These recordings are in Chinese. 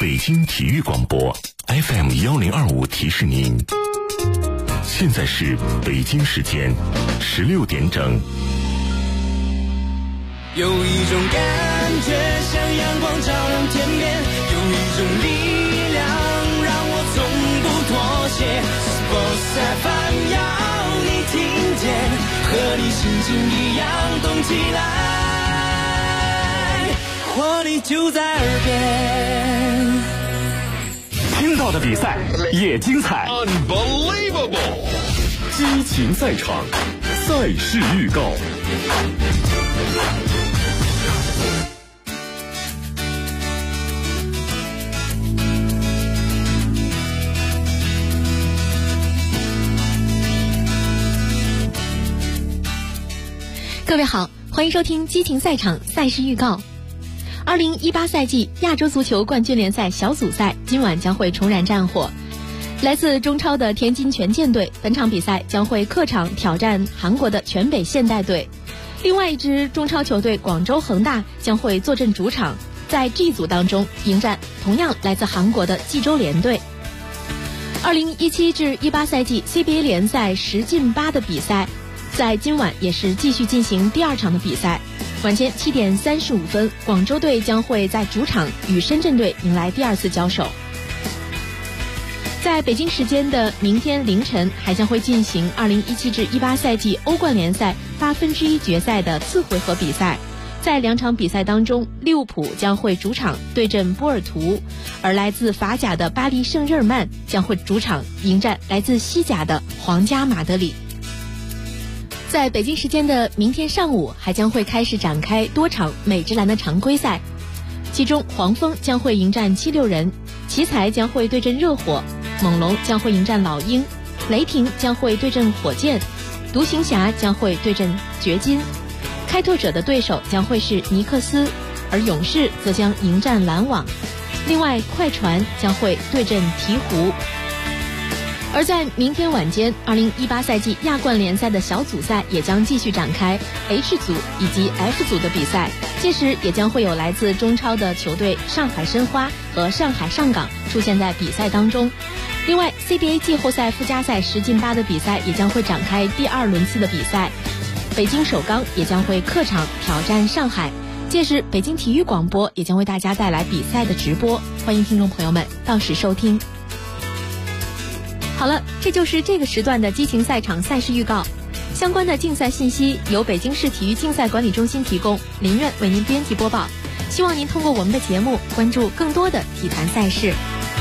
北京体育广播 FM1025提示您，现在是北京时间16点整。 有一种感觉像阳光照亮天边，有一种力量让我从不妥协。Sports FM 要你听见，和你心情一样动起来，活力就在耳边。 听到的比赛也精彩 Unbelievable， 激情赛场，赛事预告。 各位好，欢迎收听激情赛场赛事预告。2018赛季亚洲足球冠军联赛小组赛今晚将会重燃战火。来自中超的天津权健队本场比赛将会客场挑战韩国的全北现代队，另外一支中超球队广州恒大将会坐镇主场，在 G 组当中迎战同样来自韩国的济州联队。2017至18赛季 CBA 联赛10进8的比赛在今晚也是继续进行第二场的比赛。晚间7点35分，广州队将会在主场与深圳队迎来第二次交手。在北京时间的明天凌晨，还将会进行2017至18赛季欧冠联赛1/8决赛的次回合比赛。在两场比赛当中，利物浦将会主场对阵波尔图，而来自法甲的巴黎圣日耳曼将会主场迎战来自西甲的皇家马德里。在北京时间的明天上午，还将会开始展开多场美职篮的常规赛，其中黄蜂将会迎战76人，奇才将会对阵热火，猛龙将会迎战老鹰，雷霆将会对阵火箭，独行侠将会对阵掘金，开拓者的对手将会是尼克斯，而勇士则将迎战篮网，另外快船将会对阵鹈鹕。而在明天晚间，2018赛季亚冠联赛的小组赛也将继续展开 H 组以及 F 组的比赛，届时也将会有来自中超的球队上海申花和上海上港出现在比赛当中。另外 CBA 季后赛附加赛10进8的比赛也将会展开第2轮次的比赛，北京首钢也将会客场挑战上海，届时北京体育广播也将为大家带来比赛的直播，欢迎听众朋友们到时收听。好了，这就是这个时段的激情赛场赛事预告。相关的竞赛信息由北京市体育竞赛管理中心提供，林苑为您编辑播报。希望您通过我们的节目关注更多的体坛赛事。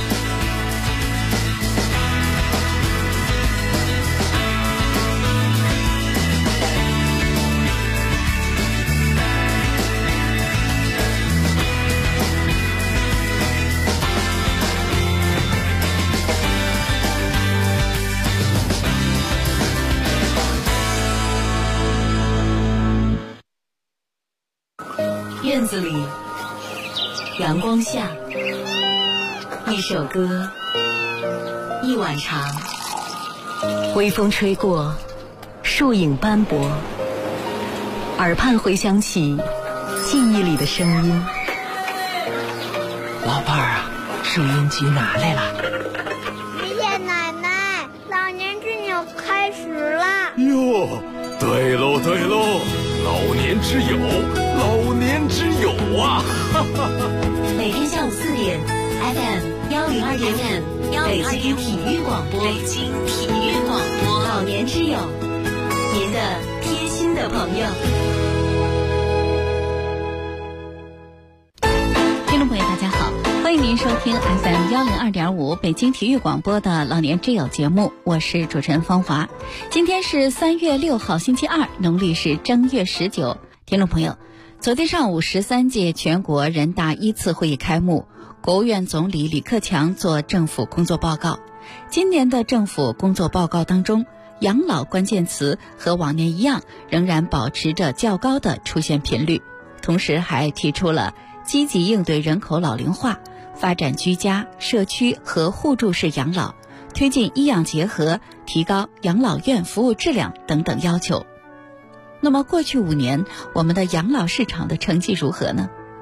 院子里，阳光下，一首歌，一碗茶，微风吹过，树影斑驳，耳畔回响起记忆里的声音。 老伴儿啊，收音机拿来了。 爷爷奶奶，老年之友开始了。 哟，对喽对喽，老年之友，老年之友啊！ 每天下午4点 FM102.5北京体育广播，北京体育广播，老年之友，您的贴心的朋友。 听众朋友大家好，欢迎您收听 FM102.5北京体育广播的老年之友节目，我是主持人方华。今天是3月6号星期二，农历是正月19。听众朋友，昨天上午13届全国人大1次会议开幕，国务院总理李克强做政府工作报告。今年的政府工作报告当中，养老关键词和往年一样，仍然保持着较高的出现频率，同时还提出了积极应对人口老龄化，发展居家、社区和互助式养老，推进医养结合，提高养老院服务质量等等要求。那么过去5年，我们的养老市场的成绩如何呢？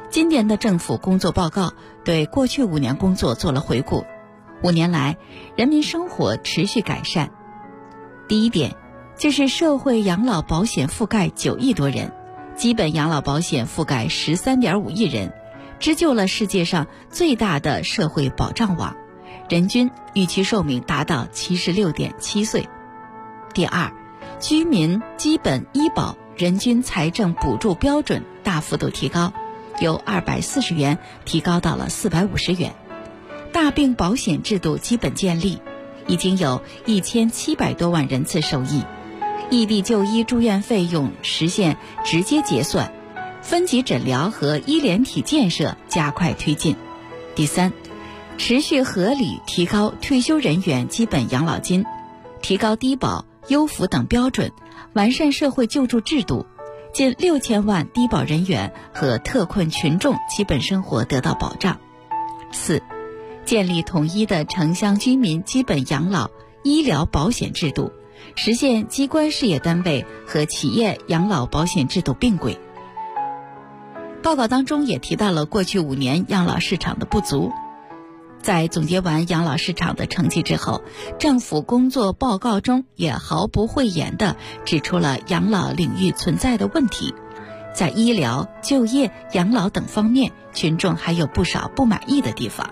今年的政府工作报告对过去5年工作做了回顾，5年来人民生活持续改善。第一点就是社会养老保险覆盖9亿多人，基本养老保险覆盖13.5亿人，织就了世界上最大的社会保障网，人均预期寿命达到76.7岁。第二，居民基本医保人均财政补助标准大幅度提高，由240元提高到了450元。大病保险制度基本建立，已经有1700多万人次受益。异地就医住院费用实现直接结算，分级诊疗和医联体建设加快推进。第三，持续合理提高退休人员基本养老金，提高低保、优抚等标准，完善社会救助制度，近6000万低保人员和特困群众基本生活得到保障。4. 建立统一的城乡居民基本养老医疗保险制度，实现机关事业单位和企业养老保险制度并轨。报告当中也提到了过去5年养老市场的不足。在总结完养老市场的成绩之后，政府工作报告中也毫不讳言地指出了养老领域存在的问题。在医疗、就业、养老等方面，群众还有不少不满意的地方。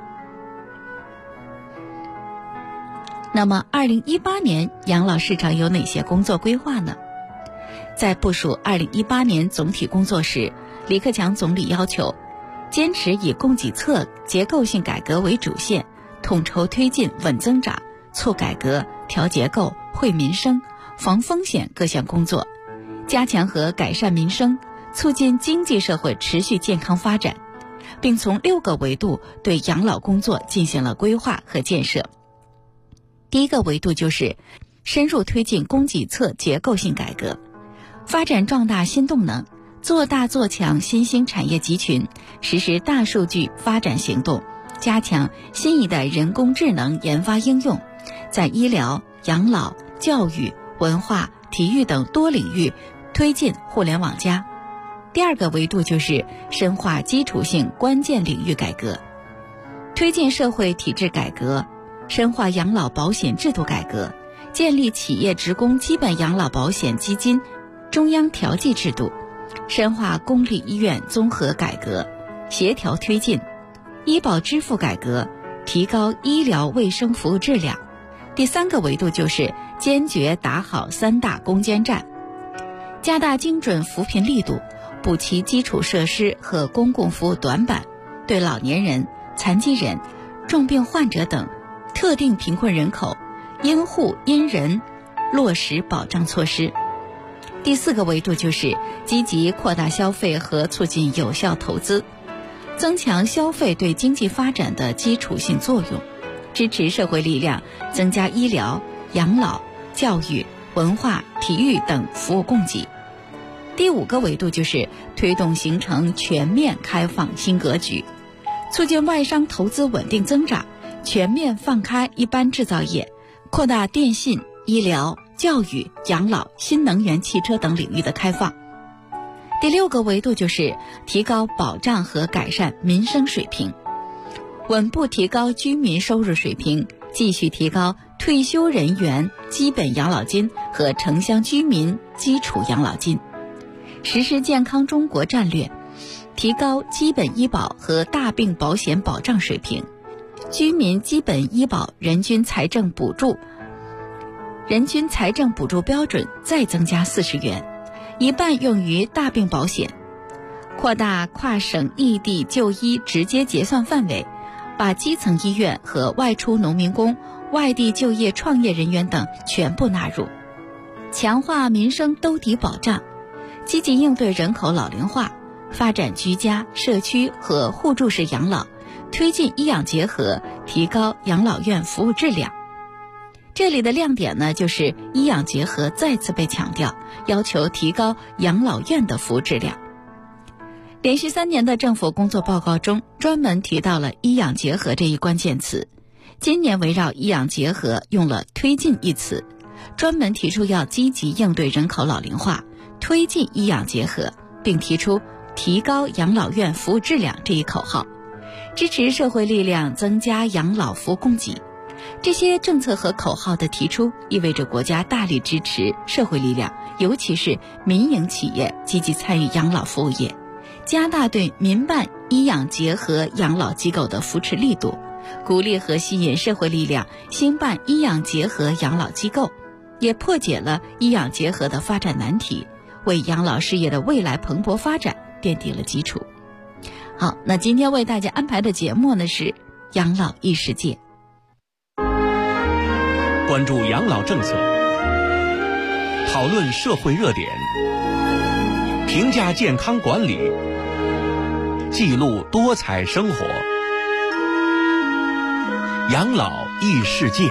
那么2018年养老市场有哪些工作规划呢？在部署2018年总体工作时，李克强总理要求坚持以供给侧结构性改革为主线，统筹推进稳增长、促改革、调结构、惠民生、防风险各项工作，加强和改善民生，促进经济社会持续健康发展，并从6个维度对养老工作进行了规划和建设。第一个维度就是深入推进供给侧结构性改革，发展壮大新动能，做大做强新兴产业集群，实施大数据发展行动，加强新一代人工智能研发应用，在医疗、养老、教育、文化、体育等多领域推进互联网+。第二个维度就是深化基础性关键领域改革，推进社会体制改革，深化养老保险制度改革，建立企业职工基本养老保险基金中央调剂制度，深化公立医院综合改革，协调推进医保支付改革，提高医疗卫生服务质量。第三个维度就是坚决打好3大攻坚战，加大精准扶贫力度，补齐基础设施和公共服务短板，对老年人、残疾人、重病患者等特定贫困人口因户因人落实保障措施。第四个维度就是积极扩大消费和促进有效投资，增强消费对经济发展的基础性作用，支持社会力量增加医疗、养老、教育、文化、体育等服务供给。第五个维度就是推动形成全面开放新格局，促进外商投资稳定增长，全面放开一般制造业，扩大电信、医疗、教育、养老、新能源汽车等领域的开放。第六个维度就是提高保障和改善民生水平，稳步提高居民收入水平，继续提高退休人员基本养老金和城乡居民基础养老金，实施健康中国战略，提高基本医保和大病保险保障水平，居民基本医保人均财政补助标准再增加40元，一半用于大病保险，扩大跨省异地就医直接结算范围，把基层医院和外出农民工、外地就业创业人员等全部纳入，强化民生兜底保障，积极应对人口老龄化，发展居家、社区和互助式养老，推进医养结合，提高养老院服务质量。这里的亮点呢，就是医养结合再次被强调，要求提高养老院的服务质量。连续3年的政府工作报告中，专门提到了医养结合这一关键词。今年围绕医养结合用了推进一词，专门提出要积极应对人口老龄化，推进医养结合，并提出提高养老院服务质量这一口号，支持社会力量增加养老服务供给。这些政策和口号的提出，意味着国家大力支持社会力量，尤其是民营企业积极参与养老服务业，加大对民办医养结合养老机构的扶持力度，鼓励和吸引社会力量兴办医养结合养老机构，也破解了医养结合的发展难题，为养老事业的未来蓬勃发展奠定了基础。好，那今天为大家安排的节目呢是养老异世界， 关注养老政策，讨论社会热点，评价健康管理，记录多彩生活。养老异世界。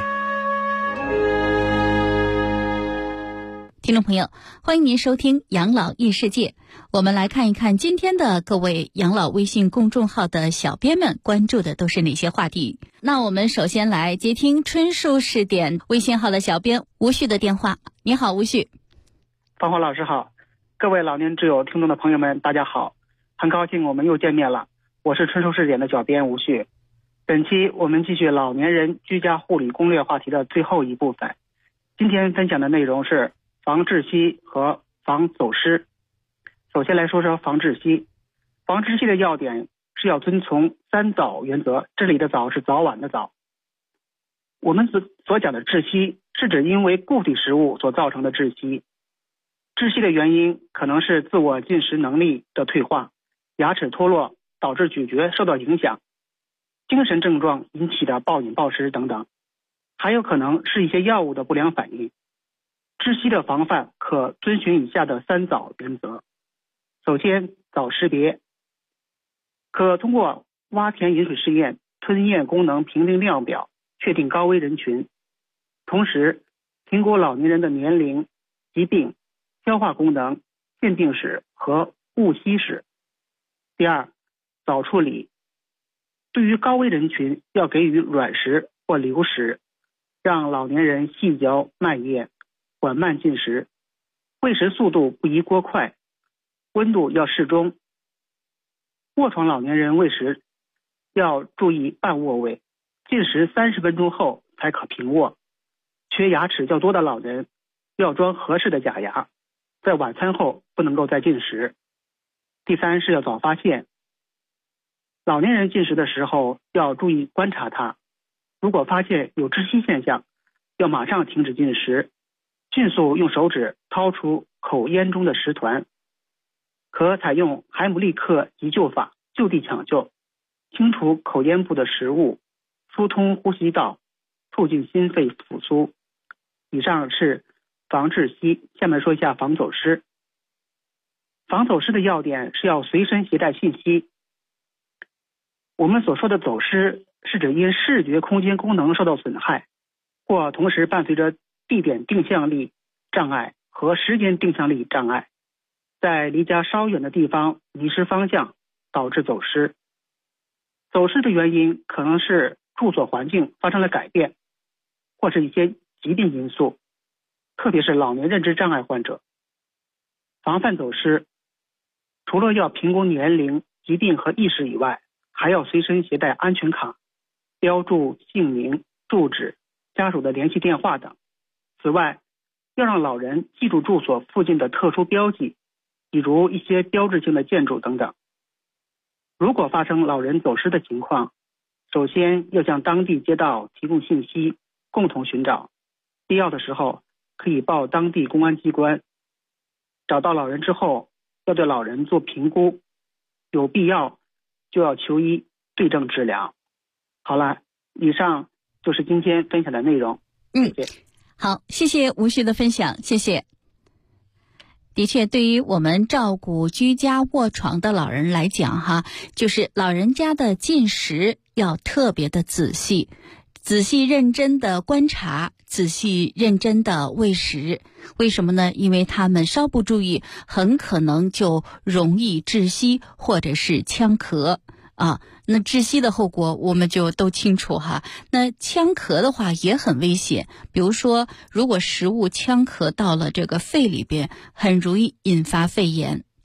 听众朋友，欢迎您收听养老异世界。我们来看一看今天的各位养老微信公众号的小编们关注的都是哪些话题。那我们首先来接听春树试点微信号的小编吴旭的电话。你好，吴旭。 芳华老师好，各位老年之友听众的朋友们大家好，很高兴我们又见面了，我是春树试点的小编吴旭。本期我们继续老年人居家护理攻略话题的最后一部分，今天分享的内容是防窒息和防走失。首先来说说防窒息。防窒息的要点是要遵从3早原则，这里的早是早晚的早。我们所讲的窒息是指因为固体食物所造成的窒息。窒息的原因可能是自我进食能力的退化，牙齿脱落导致咀嚼受到影响，精神症状引起的暴饮暴食等等，还有可能是一些药物的不良反应。窒息的防范可遵循以下的3早原则。首先，早识别，可通过洼田饮水试验、吞咽功能评定量表确定高危人群，同时评估老年人的年龄、疾病、消化功能、健病史和误吸史。第二，早处理，对于高危人群要给予软食或流食，让老年人细嚼慢咽，缓慢进食，喂食速度不宜过快，温度要适中。卧床老年人喂食要注意半卧位，进食30分钟后才可平卧。缺牙齿较多的老人要装合适的假牙，在晚餐后不能够再进食。第三是要早发现，老年人进食的时候要注意观察他，如果发现有窒息现象，要马上停止进食，迅速用手指掏出口咽中的食团，可采用海姆立克急救法，就地抢救，清除口咽部的食物，疏通呼吸道，促进心肺复苏。以上是防窒息，下面说一下防走失。防走失的要点是要随身携带信息。我们所说的走失是指因视觉空间功能受到损害，或同时伴随着地点定向力障碍和时间定向力障碍，在离家稍远的地方迷失方向，导致走失。走失的原因可能是住所环境发生了改变，或是一些疾病因素，特别是老年认知障碍患者。防范走失，除了要评估年龄、疾病和意识以外，还要随身携带安全卡，标注姓名、住址、家属的联系电话等。此外，要让老人记住住所附近的特殊标记，比如一些标志性的建筑等等。如果发生老人走失的情况，首先要向当地街道提供信息，共同寻找，必要的时候可以报当地公安机关。找到老人之后，要对老人做评估，有必要就要求医对症治疗。好了，以上就是今天分享的内容。谢谢。 好，谢谢吴旭的分享，谢谢。的确，对于我们照顾居家卧床的老人来讲哈，就是老人家的进食要特别的仔细认真的观察，仔细认真的喂食。为什么呢？因为他们稍不注意，很可能就容易窒息或者是呛咳啊。那窒息的后果我们就都清楚哈。那呛咳的话也很危险，比如说如果食物呛咳到了这个肺里边，很容易引发肺炎，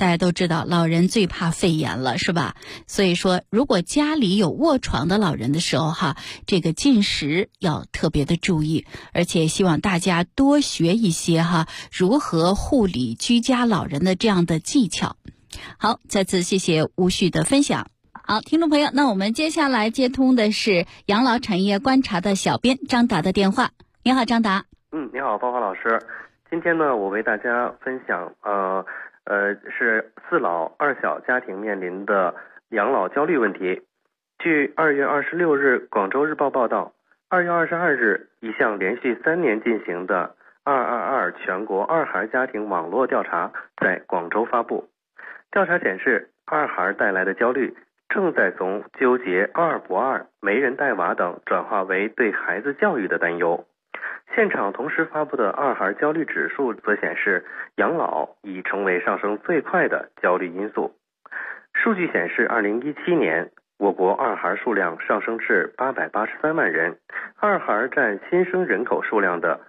大家都知道老人最怕肺炎了，是吧？所以说如果家里有卧床的老人的时候哈，这个进食要特别的注意，而且希望大家多学一些哈如何护理居家老人的这样的技巧。好，再次谢谢吴旭的分享。好，听众朋友，那我们接下来接通的是养老产业观察的小编张达的电话。你好，张达。 你好，芳华老师。今天呢，我为大家分享是4老2小家庭面临的养老焦虑问题。据2月26日广州日报报道，2月22日一项连续3年进行的222全国二孩家庭网络调查在广州发布。调查显示，二孩带来的焦虑正在从纠结二不二、没人带娃等转化为对孩子教育的担忧。现场同时发布的二孩焦虑指数则显示，养老已成为上升最快的焦虑因素。数据显示，2017年我国二孩数量上升至883万人，二孩占新生人口数量的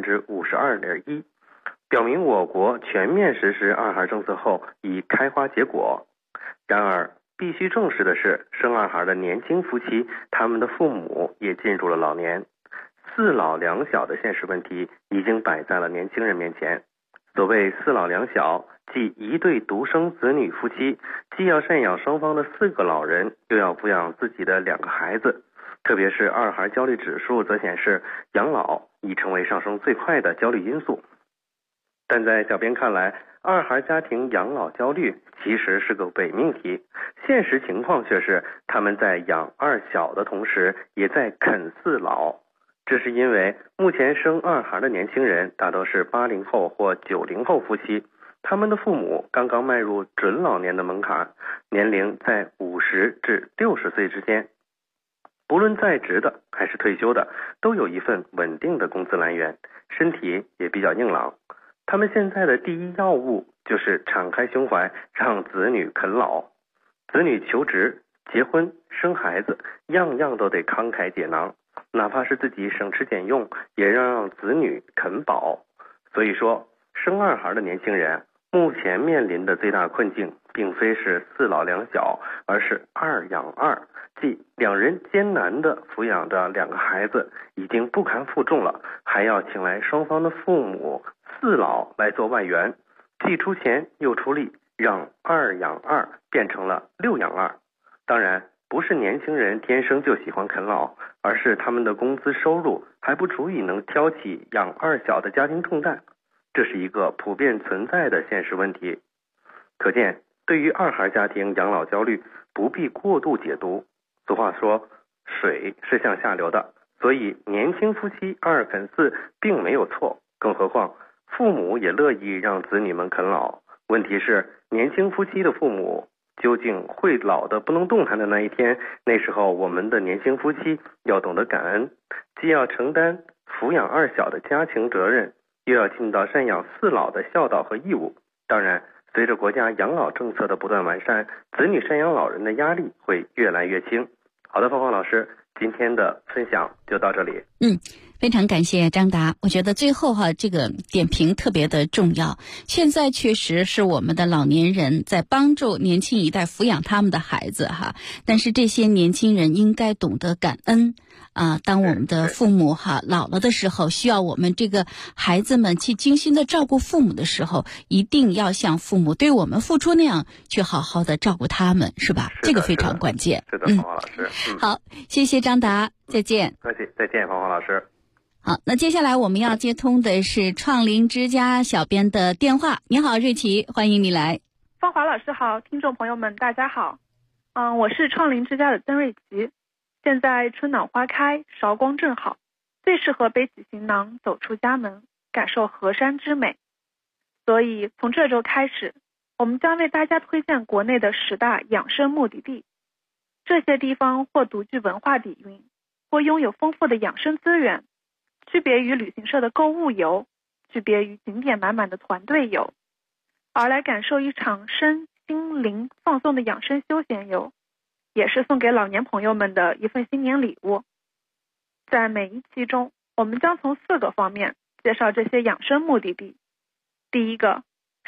52.1%， 表明我国全面实施二孩政策后已开花结果。然而必须正视的是，生二孩的年轻夫妻，他们的父母也进入了老年。4老2小的现实问题已经摆在了年轻人面前。所谓4老2小，即一对独生子女夫妻，既要赡养双方的4个老人，又要抚养自己的2个孩子。特别是二孩焦虑指数则显示，养老已成为上升最快的焦虑因素。但在小编看来，二孩家庭养老焦虑其实是个伪命题，现实情况却是他们在养2小的同时，也在啃4老。这是因为目前生二孩的年轻人大都是80后或90后夫妻，他们的父母刚刚迈入准老年的门槛，年龄在50至60岁之间。不论在职的还是退休的，都有一份稳定的工资来源，身体也比较硬朗。他们现在的第一要务就是敞开胸怀，让子女啃老。子女求职、结婚、生孩子，样样都得慷慨解囊，哪怕是自己省吃俭用，也让子女啃饱。所以说，生二孩的年轻人目前面临的最大困境，并非是4老2小，而是2养2，即2人艰难地抚养着2个孩子，已经不堪负重了，还要请来双方的父母4老来做外援，既出钱又出力，让2养2变成了6养2。当然，不是年轻人天生就喜欢啃老，而是他们的工资收入还不足以能挑起养2小的家庭重担，这是一个普遍存在的现实问题。可见，对于二孩家庭养老焦虑，不必过度解读。俗话说，水是向下流的，所以年轻夫妻2啃4并没有错，更何况父母也乐意让子女们啃老。问题是，年轻夫妻的父母究竟会老的不能动弹的那一天，那时候我们的年轻夫妻要懂得感恩，既要承担抚养2小的家庭责任，又要尽到赡养4老的孝道和义务。当然，随着国家养老政策的不断完善，子女赡养老人的压力会越来越轻。好的，芳华老师，今天的分享就到这里。 非常感谢张达。我觉得最后这个点评特别的重要。现在确实是我们的老年人在帮助年轻一代抚养他们的孩子但是这些年轻人应该懂得感恩当我们的父母老了的时候，需要我们这个孩子们去精心的照顾父母的时候，一定要像父母对我们付出那样去好好的照顾他们，是吧？这个非常关键。 是的，芳华老师。 好，谢谢张达，再见。 再见，芳华老师。 好，那接下来我们要接通的是创林之家小编的电话。你好，瑞奇，欢迎你来。 芳华老师好，听众朋友们大家好。我是创林之家的曾瑞奇。现在春暖花开，韶光正好，最适合背起行囊走出家门，感受河山之美。所以从这周开始，我们将为大家推荐国内的10大养生目的地。这些地方或独具文化底蕴，或拥有丰富的养生资源，区别于旅行社的购物游，区别于景点满满的团队游，而来感受一场身心灵放松的养生休闲游，也是送给老年朋友们的一份新年礼物。在每一期中，我们将从4个方面介绍这些养生目的地。第一个，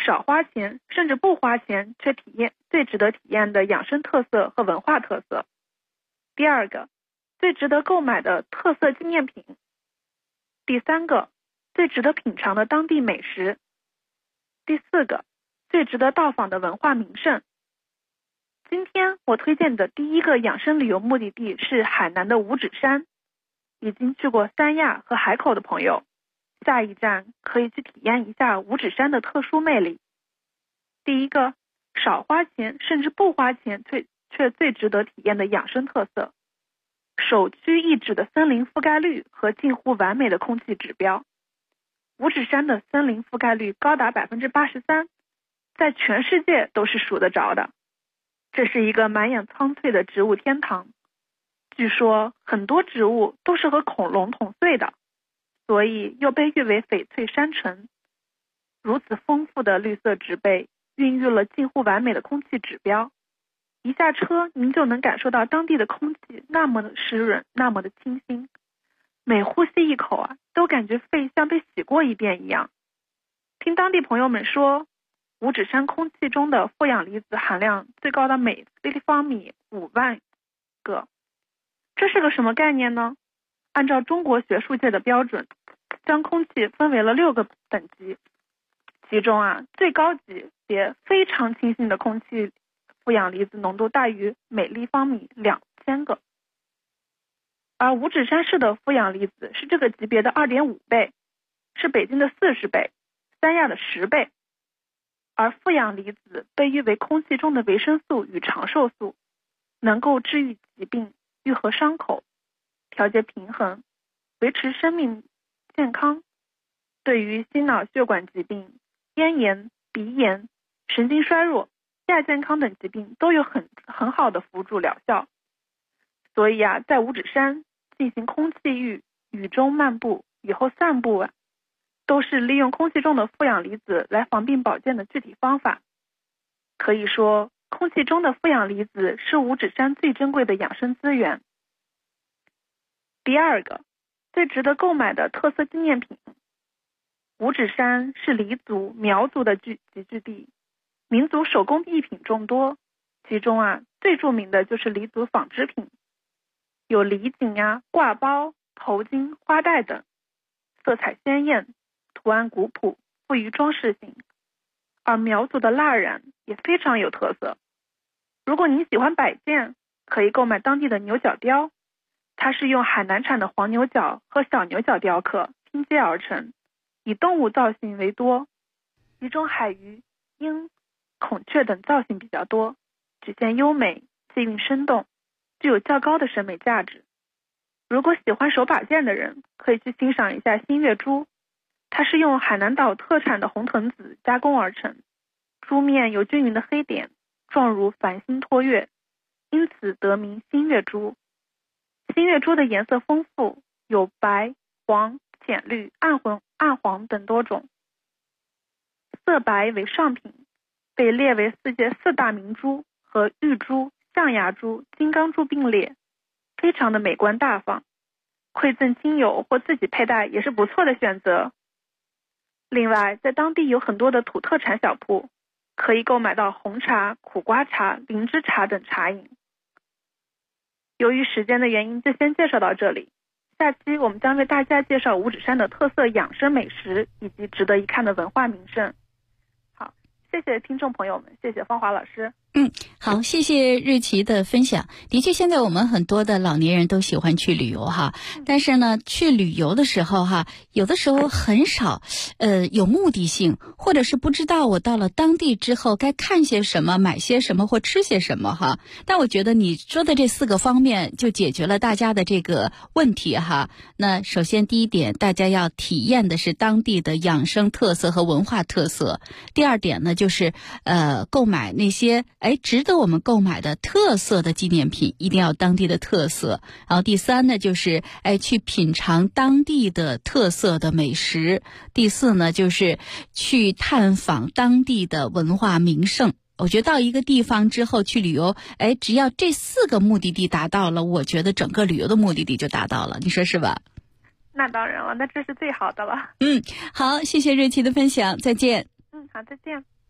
少花钱甚至不花钱却最值得体验的养生特色和文化特色。第二个，最值得购买的特色纪念品。第三个，最值得品尝的当地美食。第四个，最值得到访的文化名胜。今天我推荐的第一个养生旅游目的地是海南的五指山。已经去过三亚和海口的朋友，下一站可以去体验一下五指山的特殊魅力。第一个，少花钱甚至不花钱却最值得体验的养生特色，首屈一指的森林覆盖率和近乎完美的空气指标。五指山的森林覆盖率高达 83%， 在全世界都是数得着的。这是一个满眼苍翠的植物天堂，据说很多植物都是和恐龙同岁的，所以又被誉为翡翠山城。如此丰富的绿色植被孕育了近乎完美的空气指标，一下车您就能感受到当地的空气那么的湿润，那么的清新，每呼吸一口都感觉肺像被洗过一遍一样。听当地朋友们说，五指山空气中的负氧离子含量最高的每立方米5万个。这是个什么概念呢？按照中国学术界的标准，将空气分为了6个等级，其中最高级别非常清新的空气负氧离子浓度大于每立方米2000个，而五指山市的负氧离子是这个级别的 2.5 倍，是北京的40倍，三亚的10倍。而负氧离子被誉为空气中的维生素与长寿素，能够治愈疾病，愈合伤口，调节平衡，维持生命健康，对于心脑血管疾病、咽炎、鼻炎、神经衰弱、亚健康等疾病都有很好的辅助疗效。所以在五指山进行空气浴、雨中漫步、雨后散步都是利用空气中的负氧离子来防病保健的具体方法。可以说，空气中的负氧离子是五指山最珍贵的养生资源。第二个，最值得购买的特色纪念品。五指山是黎族、苗族的集聚地，民族手工艺品众多，其中最著名的就是黎族纺织品，有礼锦挂包、头巾、花带等，色彩鲜艳，图案古朴，富于装饰性。而苗族的蜡染也非常有特色。如果您喜欢摆件，可以购买当地的牛角雕，它是用海南产的黄牛角和小牛角雕刻拼接而成，以动物造型为多，其中海鱼、鹰、孔雀等造型比较多，曲线优美，气韵生动，具有较高的审美价值。如果喜欢手把件的人，可以去欣赏一下新月珠，它是用海南岛特产的红藤子加工而成，珠面有均匀的黑点，状如繁星托月，因此得名新月珠。新月珠的颜色丰富，有白、黄、浅绿、暗黄等多种，色白为上品，被列为世界4大名珠，和玉珠、象牙珠、金刚珠并列，非常的美观大方，馈赠亲友或自己佩戴也是不错的选择。另外，在当地有很多的土特产小铺，可以购买到红茶、苦瓜茶、灵芝茶等茶饮。由于时间的原因，就先介绍到这里。下期我们将为大家介绍五指山的特色养生美食以及值得一看的文化名胜。好，谢谢听众朋友们，谢谢芳华老师。 好，谢谢日琪的分享。的确，现在我们很多的老年人都喜欢去旅游哈，但是呢，去旅游的时候有的时候很少有目的性，或者是不知道我到了当地之后该看些什么、买些什么或吃些什么哈。但我觉得你说的这4个方面就解决了大家的这个问题哈。那首先第一点，大家要体验的是当地的养生特色和文化特色。第二点呢，就是购买那些值得我们购买的特色的纪念品，一定要当地的特色。然后第三呢，就是去品尝当地的特色的美食。第四呢，就是去探访当地的文化名胜。我觉得到一个地方之后去旅游，只要这4个目的地达到了，我觉得整个旅游的目的地就达到了，你说是吧？ 那当然了，那这是最好的了。 好，谢谢瑞琪的分享，再见。 好，再见。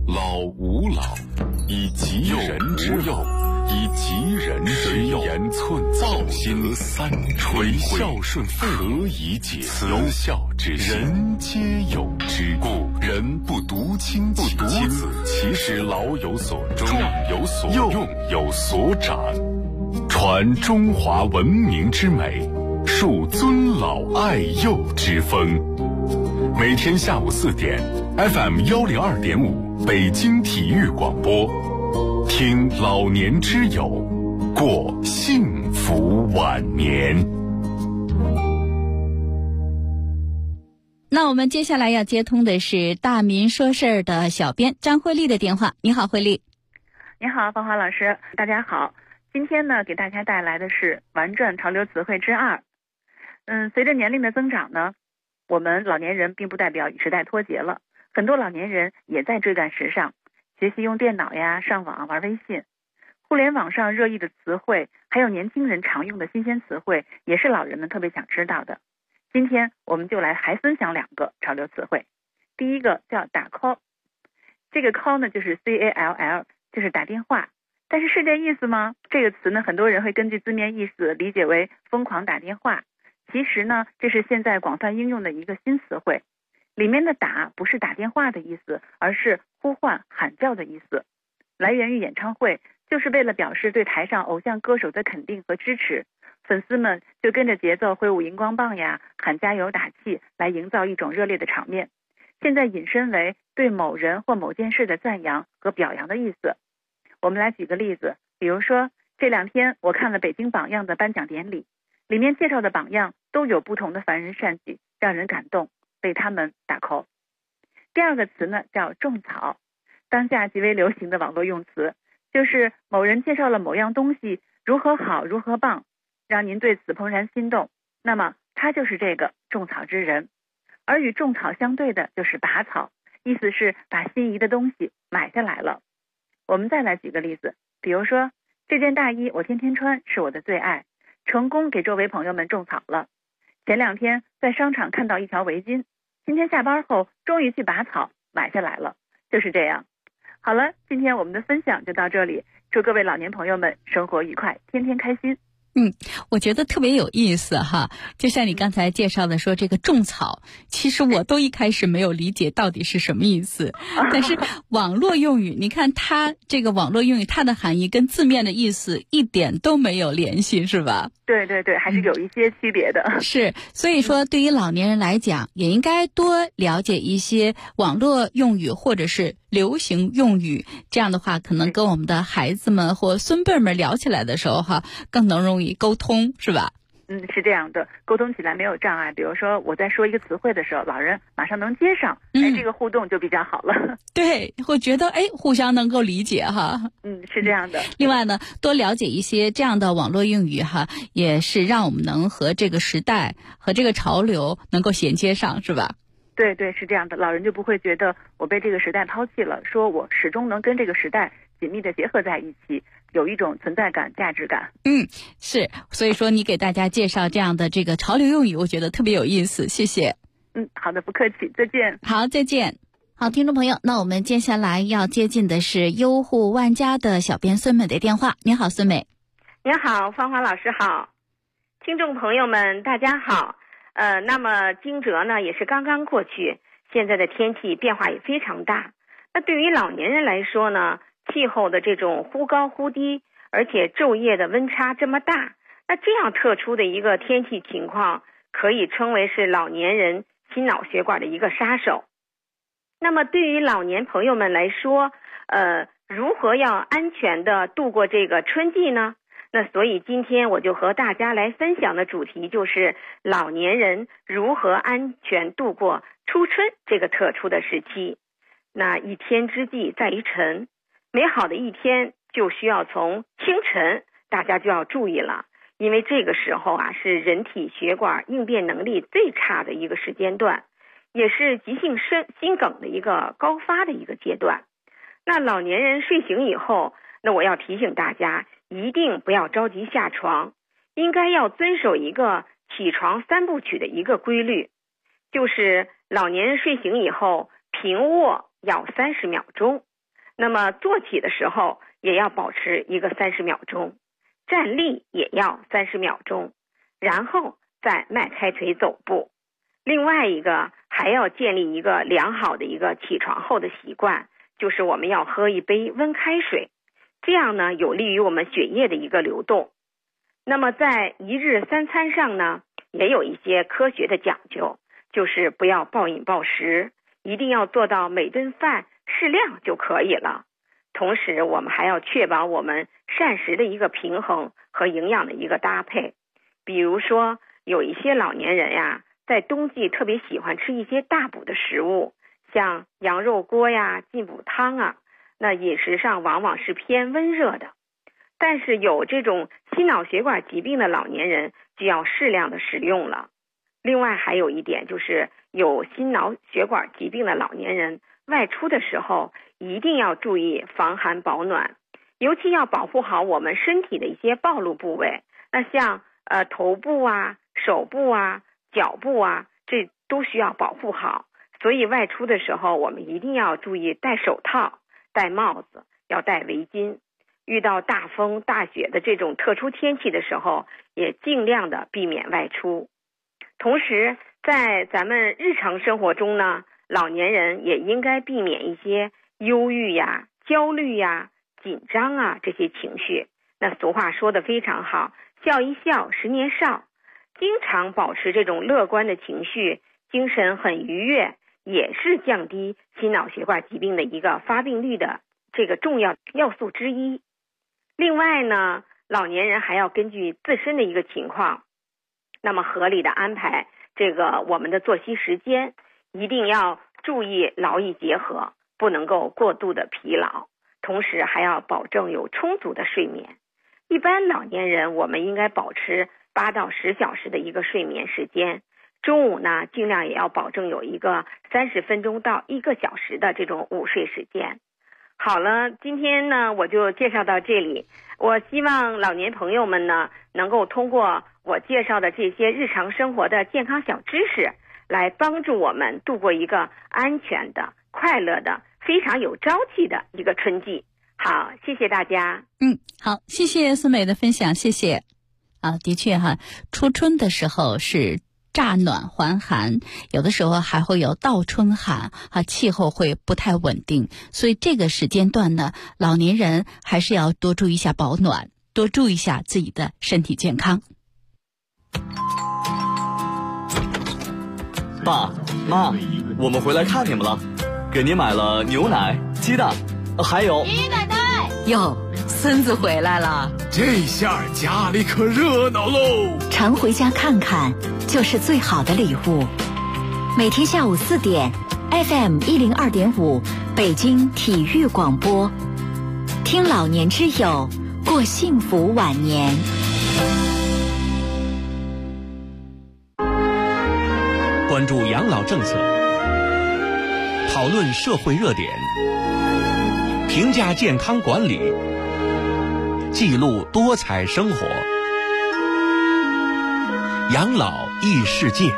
老吾老，以及人之幼，以及人之幼，言寸造心三垂孝顺何以解？慈孝之心，人皆有之。故人不独亲不独子，其实老有所终，壮有所用，有所长。传中华文明之美，树尊老爱幼之风。每天下午4点 ，FM 102.5，北京体育广播，听老年之友，过幸福晚年。 那我们接下来要接通的是大民说事儿的小编张慧丽的电话。你好，慧丽。 你好，芳华老师，大家好。今天呢，给大家带来的是玩转潮流词汇之2。随着年龄的增长呢，我们老年人并不代表与时代脱节了，很多老年人也在追赶时尚，学习用电脑呀、上网、玩微信。互联网上热议的词汇，还有年轻人常用的新鲜词汇，也是老人们特别想知道的。今天我们就来还分享2个潮流词汇。第一个叫打 call， 这个 call 呢就是 CALL， 就是打电话。但是这意思吗？这个词呢，很多人会根据字面意思理解为疯狂打电话。其实呢，这是现在广泛应用的一个新词汇。里面的打不是打电话的意思，而是呼唤喊叫的意思。来源于演唱会，就是为了表示对台上偶像歌手的肯定和支持，粉丝们就跟着节奏挥舞荧光棒呀，喊加油打气，来营造一种热烈的场面。现在引申为对某人或某件事的赞扬和表扬的意思。我们来举个例子，比如说这2天我看了北京榜样的颁奖典礼，里面介绍的榜样都有不同的凡人善举，让人感动，为他们打 call。 第2个词呢叫种草，当下极为流行的网络用词，就是某人介绍了某样东西如何好如何棒，让您对此怦然心动，那么他就是这个种草之人。而与种草相对的就是拔草，意思是把心仪的东西买下来了。我们再来举个例子，比如说这件大衣我天天穿，是我的最爱，成功给周围朋友们种草了。前2天在商场看到一条围巾，今天下班后终于去拔草买下来了，就是这样。好了，今天我们的分享就到这里，祝各位老年朋友们生活愉快，天天开心。 我觉得特别有意思哈，就像你刚才介绍的说这个种草，其实我都一开始没有理解到底是什么意思，但是网络用语，你看它这个网络用语，它的含义跟字面的意思一点都没有联系，是吧？ 对对对，还是有一些区别的。 是，所以说对于老年人来讲，也应该多了解一些网络用语或者是流行用语，这样的话可能跟我们的孩子们或孙辈们聊起来的时候哈，更能容易沟通，是吧？ 是这样的，沟通起来没有障碍。比如说我在说一个词汇的时候，老人马上能接上，这个互动就比较好了。 对，会觉得互相能够理解哈。 是这样的。 另外呢，多了解一些这样的网络用语哈，也是让我们能和这个时代和这个潮流能够衔接上，是吧？ 对对，是这样的，老人就不会觉得我被这个时代抛弃了，说我始终能跟这个时代紧密的结合在一起，有一种存在感、价值感。 是，所以说你给大家介绍这样的这个潮流用语，我觉得特别有意思，谢谢。 好的，不客气，再见。 好，再见。好，听众朋友，那我们接下来要接近的是优户万家的小编孙美的电话。你好，孙美。 您好，芳华老师好，听众朋友们大家好。那么惊蛰呢也是刚刚过去，现在的天气变化也非常大。那对于老年人来说呢，气候的这种忽高忽低，而且昼夜的温差这么大，那这样特殊的一个天气情况，可以称为是老年人心脑血管的一个杀手。那么对于老年朋友们来说，如何要安全的度过这个春季呢？那所以今天我就和大家来分享的主题就是老年人如何安全度过初春这个特殊的时期。那一天之计在于晨，美好的一天就需要从清晨，大家就要注意了，因为这个时候啊是人体血管应变能力最差的一个时间段，也是急性心梗的一个高发的一个阶段。那老年人睡醒以后，那我要提醒大家一定不要着急下床，应该要遵守一个起床3部曲的一个规律，就是老年人睡醒以后平卧要30秒钟， 那么坐起的时候也要保持一个30秒钟，站立也要30秒钟，然后再迈开腿走步。另外一个还要建立一个良好的一个起床后的习惯，就是我们要喝一杯温开水，这样呢有利于我们血液的一个流动。那么在1日3餐上呢，也有一些科学的讲究，就是不要暴饮暴食，一定要做到每顿饭适量就可以了。同时我们还要确保我们膳食的一个平衡和营养的一个搭配。比如说有一些老年人呀，在冬季特别喜欢吃一些大补的食物，像羊肉锅呀、进补汤啊，那饮食上往往是偏温热的。但是有这种心脑血管疾病的老年人就要适量的食用了。另外还有一点就是有心脑血管疾病的老年人外出的时候一定要注意防寒保暖，尤其要保护好我们身体的一些暴露部位，那像头部啊、手部啊、脚部啊，这都需要保护好。所以外出的时候我们一定要注意戴手套、戴帽子，要戴围巾。遇到大风大雪的这种特殊天气的时候，也尽量的避免外出。同时在咱们日常生活中呢，老年人也应该避免一些忧郁呀、焦虑呀、紧张啊这些情绪。那俗话说得非常好，笑一笑10年少。经常保持这种乐观的情绪，精神很愉悦，也是降低心脑血管疾病的一个发病率的这个重要要素之一。另外呢，老年人还要根据自身的一个情况，那么合理的安排这个我们的作息时间，一定要注意劳逸结合，不能够过度的疲劳，同时还要保证有充足的睡眠。一般老年人我们应该保持8到10小时的一个睡眠时间，中午呢尽量也要保证有一个30分钟到1个小时的这种午睡时间。好了，今天呢我就介绍到这里。我希望老年朋友们呢能够通过我介绍的这些日常生活的健康小知识，来帮助我们度过一个安全的、快乐的、非常有朝气的一个春季。好，谢谢大家。 好，谢谢孙美的分享，谢谢。的确哈，初春的时候是乍暖还寒，有的时候还会有倒春寒气候会不太稳定，所以这个时间段呢，老年人还是要多注意一下保暖，多注意一下自己的身体健康。 爸妈，我们回来看你们了，给您买了牛奶、鸡蛋，还有爷爷奶奶哟，孙子回来了， 这下家里可热闹喽！ 常回家看看就是最好的礼物。每天下午4点 FM 102.5北京体育广播，听老年之友，过幸福晚年。 关注养老政策，讨论社会热点，评价健康管理，记录多彩生活，养老异世界。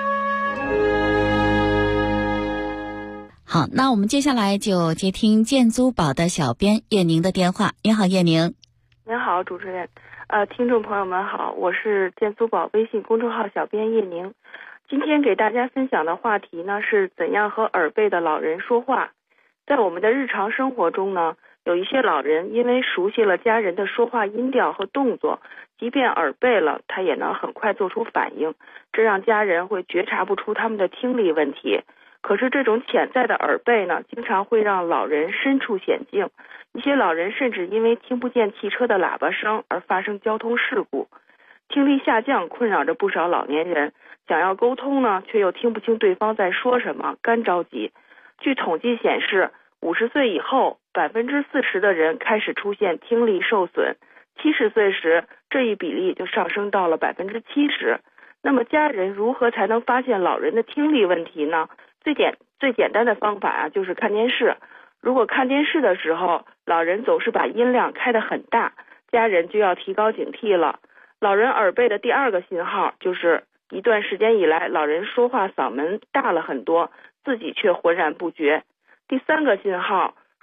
好，那我们接下来就接听建租宝的小编叶宁的电话。你好，叶宁。 您好，主持人。听众朋友们好，我是建租宝微信公众号小编叶宁。今天给大家分享的话题呢，是怎样和耳背的老人说话。在我们的日常生活中呢，有一些老人因为熟悉了家人的说话音调和动作，即便耳背了，他也能很快做出反应，这让家人会觉察不出他们的听力问题。可是这种潜在的耳背呢，经常会让老人身处险境，一些老人甚至因为听不见汽车的喇叭声而发生交通事故。听力下降困扰着不少老年人，想要沟通呢，却又听不清对方在说什么，干着急。据统计显示，50岁以后40%的人开始出现听力受损，70岁时这一比例就上升到了70%。那么家人如何才能发现老人的听力问题呢？最简单的方法就是看电视。如果看电视的时候老人总是把音量开得很大，家人就要提高警惕了。老人耳背的第2个信号就是一段时间以来老人说话嗓门大了很多，自己却浑然不觉。第3个信号，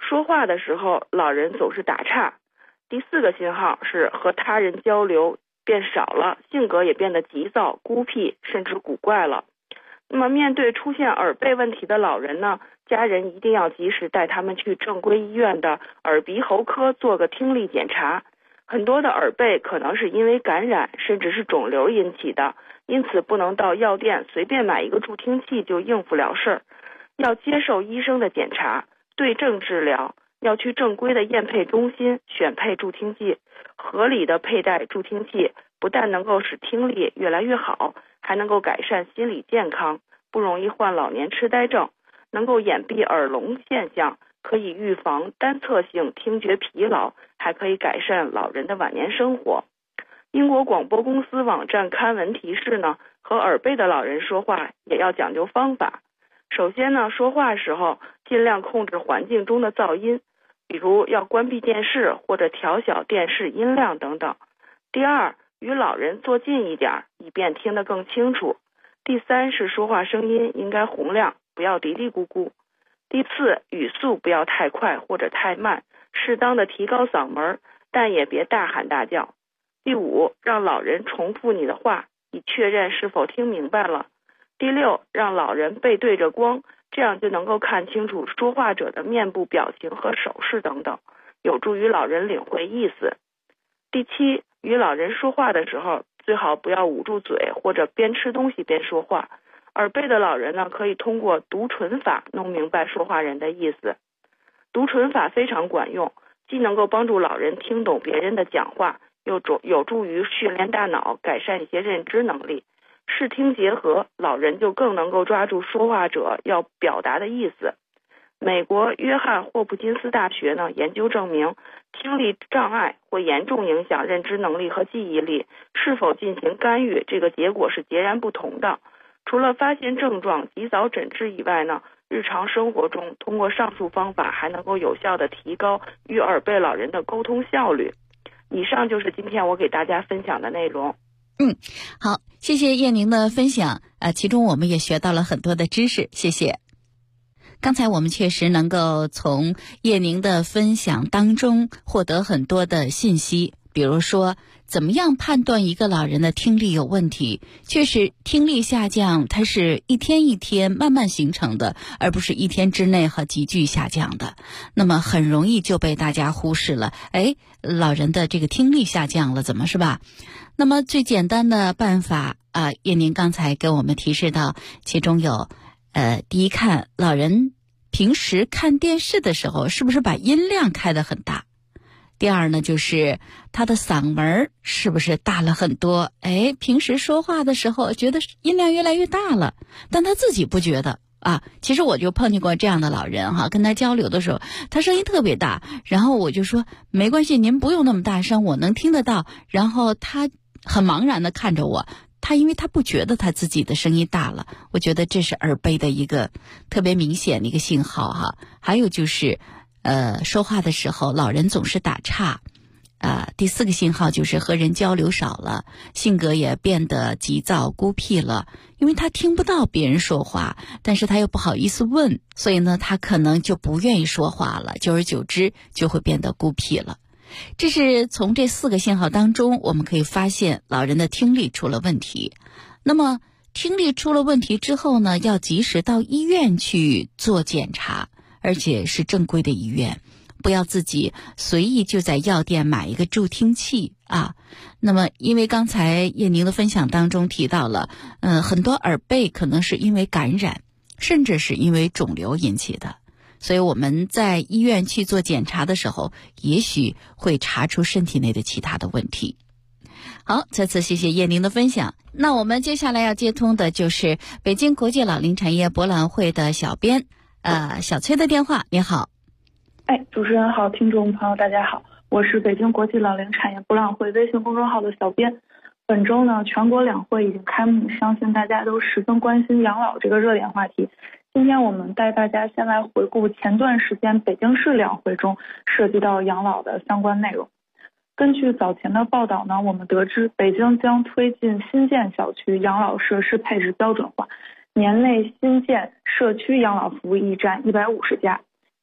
说话的时候老人总是打岔。第4个信号是和他人交流变少了，性格也变得急躁、孤僻，甚至古怪了。那么面对出现耳背问题的老人呢，家人一定要及时带他们去正规医院的耳鼻喉科做个听力检查。很多的耳背可能是因为感染甚至是肿瘤引起的，因此不能到药店随便买一个助听器就应付了事儿，要接受医生的检查，对症治疗，要去正规的验配中心选配助听器。合理的佩戴助听器不但能够使听力越来越好，还能够改善心理健康，不容易患老年痴呆症，能够掩蔽耳聋现象，可以预防单侧性听觉疲劳，还可以改善老人的晚年生活。英国广播公司网站刊文提示呢，和耳背的老人说话也要讲究方法。首先呢，说话时候尽量控制环境中的噪音，比如要关闭电视或者调小电视音量等等。第二，与老人坐近一点，以便听得更清楚。第三是说话声音应该洪亮，不要嘀嘀咕咕。第四，语速不要太快或者太慢，适当的提高嗓门，但也别大喊大叫。第五，让老人重复你的话，以确认是否听明白了。第六，让老人背对着光，这样就能够看清楚说话者的面部表情和手势等等，有助于老人领会意思。第七，与老人说话的时候，最好不要捂住嘴或者边吃东西边说话。耳背的老人呢，可以通过读唇法弄明白说话人的意思。读唇法非常管用，既能够帮助老人听懂别人的讲话，又有助于训练大脑，改善一些认知能力。视听结合，老人就更能够抓住说话者要表达的意思。美国约翰霍普金斯大学呢研究证明，听力障碍会严重影响认知能力和记忆力，是否进行干预，这个结果是截然不同的。除了发现症状及早诊治以外呢，日常生活中通过上述方法还能够有效的提高与耳背老人的沟通效率。以上就是今天我给大家分享的内容。 好，谢谢叶宁的分享，其中我们也学到了很多的知识，谢谢。刚才我们确实能够从叶宁的分享当中获得很多的信息，比如说怎么样判断一个老人的听力有问题。确实听力下降它是一天一天慢慢形成的，而不是一天之内和急剧下降的，那么很容易就被大家忽视了，老人的这个听力下降了，怎么是吧？那么最简单的办法叶宁刚才给我们提示到，其中有第一，看老人平时看电视的时候是不是把音量开得很大。第二呢，就是他的嗓门是不是大了很多，平时说话的时候觉得音量越来越大了，但他自己不觉得其实我就碰见过这样的老人跟他交流的时候，他声音特别大，然后我就说没关系，您不用那么大声，我能听得到。然后他很茫然地看着我，因为他不觉得他自己的声音大了，我觉得这是耳背的一个特别明显的一个信号还有就是说话的时候老人总是打岔第4个信号就是和人交流少了，性格也变得急躁孤僻了，因为他听不到别人说话，但是他又不好意思问，所以呢他可能就不愿意说话了，久而久之就会变得孤僻了。这是从这4个信号当中我们可以发现老人的听力出了问题。那么听力出了问题之后呢，要及时到医院去做检查，而且是正规的医院，不要自己随意就在药店买一个助听器那么因为刚才叶宁的分享当中提到了很多耳背可能是因为感染甚至是因为肿瘤引起的，所以我们在医院去做检查的时候也许会查出身体内的其他的问题。好，再次谢谢叶宁的分享。那我们接下来要接通的就是北京国际老龄产业博览会的小编小崔的电话。你好。 主持人好，听众朋友大家好，我是北京国际老龄产业博览会微信公众号的小编。本周呢，全国两会已经开幕，相信大家都十分关心养老这个热点话题。今天我们带大家先来回顾前段时间北京市两会中涉及到养老的相关内容。根据早前的报道呢，我们得知北京将推进新建小区养老设施配置标准化，年内新建社区养老服务驿站150家，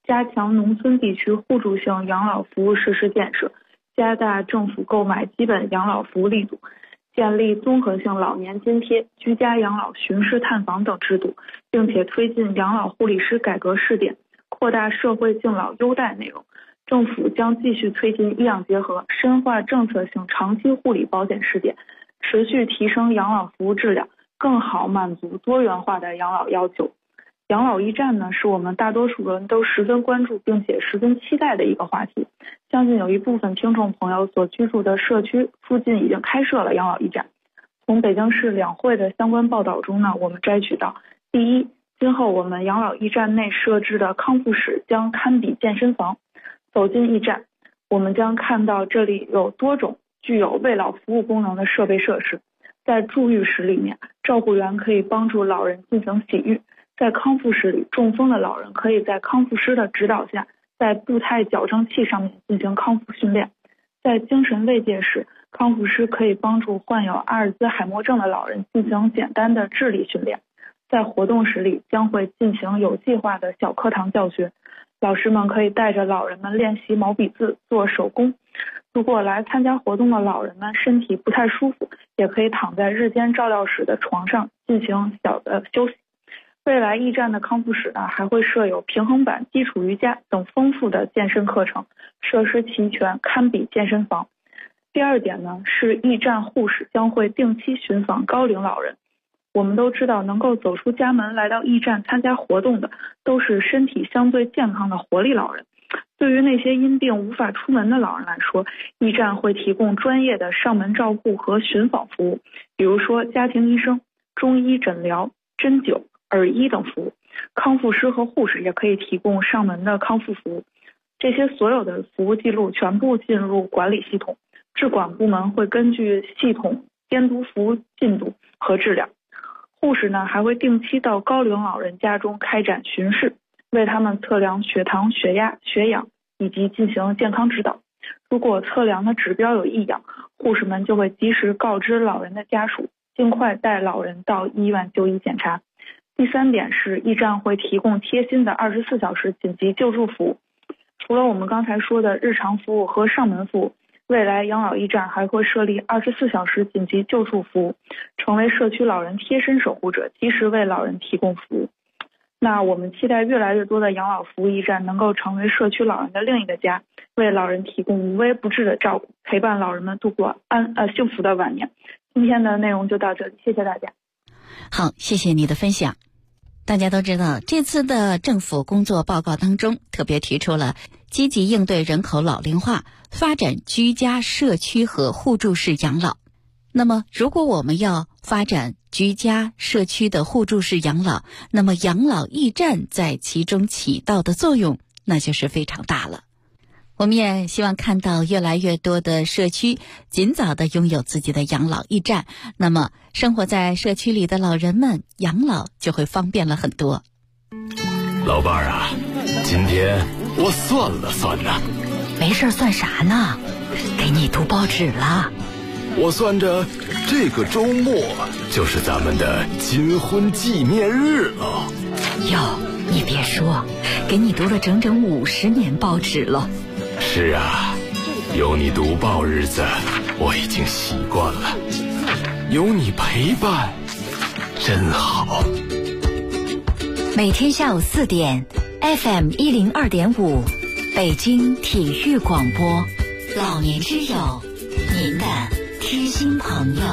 加强农村地区互助性养老服务设施建设，加大政府购买基本养老服务力度，建立综合性老年津贴、居家养老巡视探访等制度，并且推进养老护理师改革试点，扩大社会敬老优待内容。政府将继续推进医养结合，深化政策性长期护理保险试点，持续提升养老服务质量，更好满足多元化的养老要求。养老驿站呢，是我们大多数人都十分关注并且十分期待的一个话题。相信有一部分听众朋友所居住的社区附近已经开设了养老驿站。从北京市两会的相关报道中呢，我们摘取到：第一，今后我们养老驿站内设置的康复室将堪比健身房。走进驿站，我们将看到这里有多种具有慰老服务功能的设备设施。在住浴室里面，照顾员可以帮助老人进行洗浴；在康复室里，中风的老人可以在康复师的指导下，在步态矫正器上面进行康复训练；在精神慰藉室，康复师可以帮助患有阿尔兹海默症的老人进行简单的智力训练；在活动室里，将会进行有计划的小课堂教学。老师们可以带着老人们练习毛笔字、做手工。如果来参加活动的老人们身体不太舒服，也可以躺在日间照料室的床上进行小的休息。未来驿站的康复室呢，还会设有平衡板、基础瑜伽等丰富的健身课程，设施齐全，堪比健身房。第二点呢，是驿站护士将会定期巡访高龄老人。我们都知道，能够走出家门来到驿站参加活动的，都是身体相对健康的活力老人。对于那些因病无法出门的老人来说，驿站会提供专业的上门照护和巡访服务，比如说家庭医生、中医诊疗、针灸、耳医等服务。康复师和护士也可以提供上门的康复服务。这些所有的服务记录全部进入管理系统，质管部门会根据系统监督服务进度和质量。护士呢，还会定期到高龄老人家中开展巡视，为他们测量血糖、血压、血氧以及进行健康指导。如果测量的指标有异样，护士们就会及时告知老人的家属，尽快带老人到医院就医检查。第三点是，驿站会提供贴心的24小时紧急救助服务。除了我们刚才说的日常服务和上门服务，未来养老驿站还会设立24小时紧急救助服务，成为社区老人贴身守护者，及时为老人提供服务。那我们期待越来越多的养老服务驿站能够成为社区老人的另一个家，为老人提供无微不至的照顾，陪伴老人们度过幸福的晚年。今天的内容就到这里，谢谢大家。 好，谢谢你的分享。大家都知道，这次的政府工作报告当中特别提出了积极应对人口老龄化，发展居家、社区和互助式养老。那么如果我们要发展居家、社区的互助式养老，那么养老驿站在其中起到的作用那就是非常大了。我们也希望看到越来越多的社区尽早的拥有自己的养老驿站，那么生活在社区里的老人们养老就会方便了很多。 老伴儿啊，今天我算了算呢。 没事算啥呢？给你读报纸了。 我算着这个周末就是咱们的金婚纪念日了。 哟，你别说，给你读了整整50年报纸了。 是啊，有你读报日子我已经习惯了，有你陪伴真好。 每天下午4点 FM 102.5北京体育广播，老年之友，您的贴心朋友。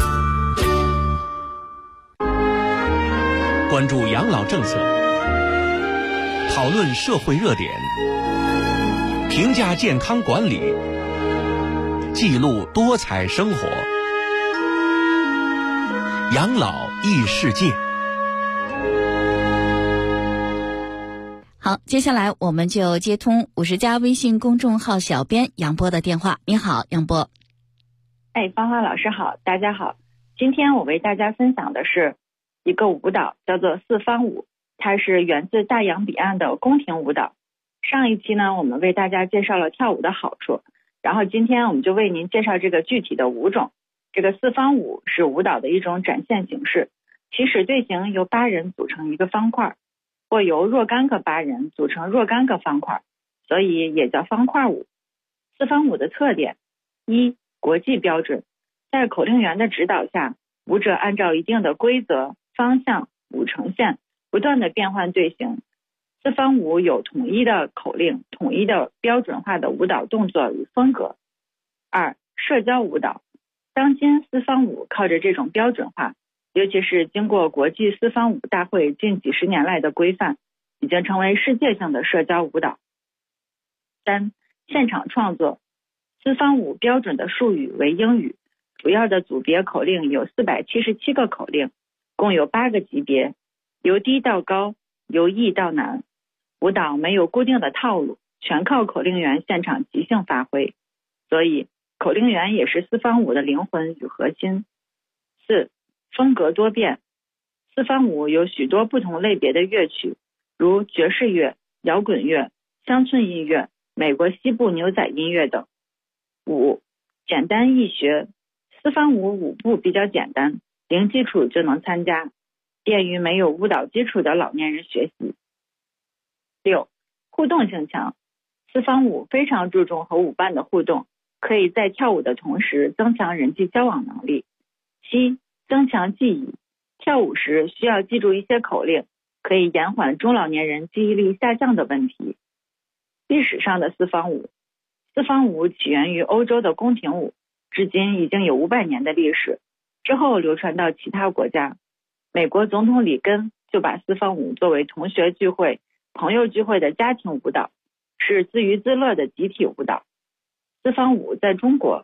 关注养老政策，讨论社会热点，评价健康管理，记录多彩生活，养老异世界。 好，接下来我们就接通50+微信公众号小编杨波的电话。你好，杨波。 芳华老师好，大家好。今天我为大家分享的是一个舞蹈，叫做四方舞，它是源自大洋彼岸的宫廷舞蹈。上一期呢，我们为大家介绍了跳舞的好处，然后今天我们就为您介绍这个具体的舞种。这个四方舞是舞蹈的一种展现形式，起始队形由8人组成一个方块， 或由若干个八人组成若干个方块，所以也叫方块舞。四方舞的特点：一、国际标准，在口令员的指导下，舞者按照一定的规则、方向、舞程线不断的变换队形。四方舞有统一的口令、统一的标准化的舞蹈动作与风格。二、社交舞蹈，当今四方舞靠着这种标准化，尤其是经过国际四方舞大会近几十年来的规范，已经成为世界性的社交舞蹈。三、现场创作，四方舞标准的术语为英语，主要的组别口令有477个口令，共有8个级别，由低到高，由易到难。舞蹈没有固定的套路，全靠口令员现场即兴发挥，所以口令员也是四方舞的灵魂与核心。四、风格多变，四方舞有许多不同类别的乐曲，如爵士乐、摇滚乐、乡村音乐、美国西部牛仔音乐等。五、简单易学，四方舞舞步比较简单，零基础就能参加，便于没有舞蹈基础的老年人学习。六、互动性强，四方舞非常注重和舞伴的互动，可以在跳舞的同时增强人际交往能力。七、增强记忆，跳舞时需要记住一些口令，可以延缓中老年人记忆力下降的问题。历史上的四方舞，四方舞起源于欧洲的宫廷舞，至今已经有500年的历史，之后流传到其他国家。美国总统里根就把四方舞作为同学聚会、朋友聚会的家庭舞蹈，是自娱自乐的集体舞蹈。四方舞在中国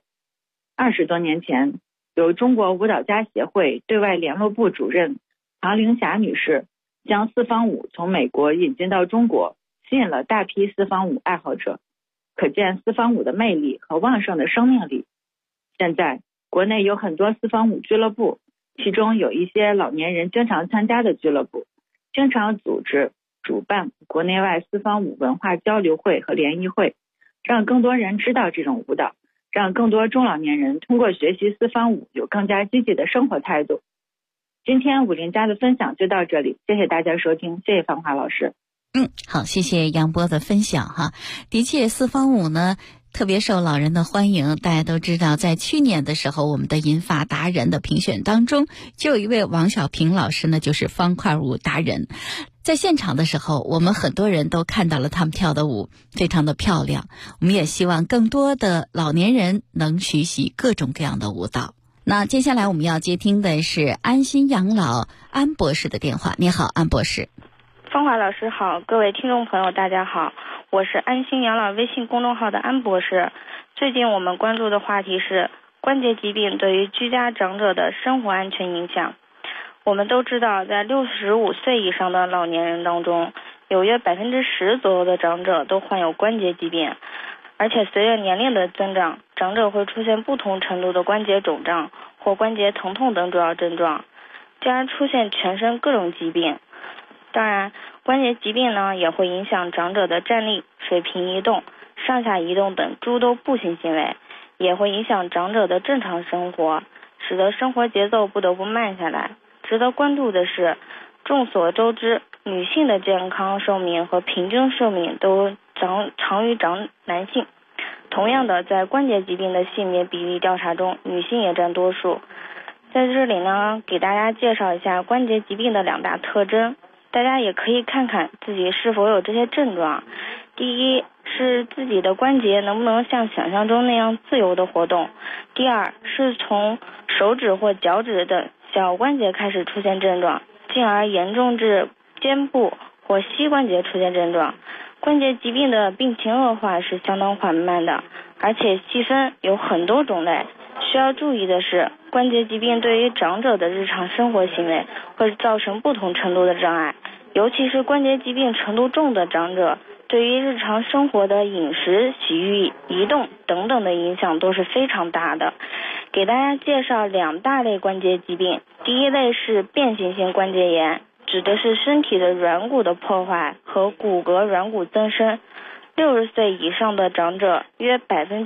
20多年前，由中国舞蹈家协会对外联络部主任唐玲霞女士将四方舞从美国引进到中国，吸引了大批四方舞爱好者，可见四方舞的魅力和旺盛的生命力。现在国内有很多四方舞俱乐部，其中有一些老年人经常参加的俱乐部，经常组织主办国内外四方舞文化交流会和联谊会，让更多人知道这种舞蹈，让更多中老年人通过学习四方舞有更加积极的生活态度。今天武林家的分享就到这里，谢谢大家收听，谢谢芳华老师。 好，谢谢杨波的分享哈。的确，四方舞呢特别受老人的欢迎。大家都知道，在去年的时候，我们的银发达人的评选当中，就有一位王小平老师呢，就是方块舞达人。在现场的时候，我们很多人都看到了他们跳的舞，非常的漂亮。我们也希望更多的老年人能学习各种各样的舞蹈。那接下来我们要接听的是安心养老安博士的电话。你好，安博士。 芳华老师好，各位听众朋友大家好，我是安心养老微信公众号的安博士。最近我们关注的话题是关节疾病对于居家长者的生活安全影响。我们都知道，在65岁以上的老年人当中，有约10%左右的长者都患有关节疾病，而且随着年龄的增长，长者会出现不同程度的关节肿胀或关节疼痛等主要症状，进而出现全身各种疾病。当然，关节疾病呢也会影响长者的站立、水平移动、上下移动等诸多步行行为，也会影响长者的正常生活，使得生活节奏不得不慢下来。值得关注的是，众所周知，女性的健康寿命和平均寿命都长于男性。同样的，在关节疾病的性别比例调查中，女性也占多数。在这里呢，给大家介绍一下关节疾病的2大特征。大家也可以看看自己是否有这些症状。第一是自己的关节能不能像想象中那样自由的活动。第二是从手指或脚趾等小关节开始出现症状，进而严重至肩部或膝关节出现症状。关节疾病的病情恶化是相当缓慢的，而且细分有很多种类。需要注意的是，关节疾病对于长者的日常生活行为会造成不同程度的障碍，尤其是关节疾病程度重的长者，对于日常生活的饮食、洗浴、移动等等的影响都是非常大的。给大家介绍2大类关节疾病。第一类是变形性关节炎，指的是身体的软骨的破坏和骨骼软骨增生。60岁以上的长者约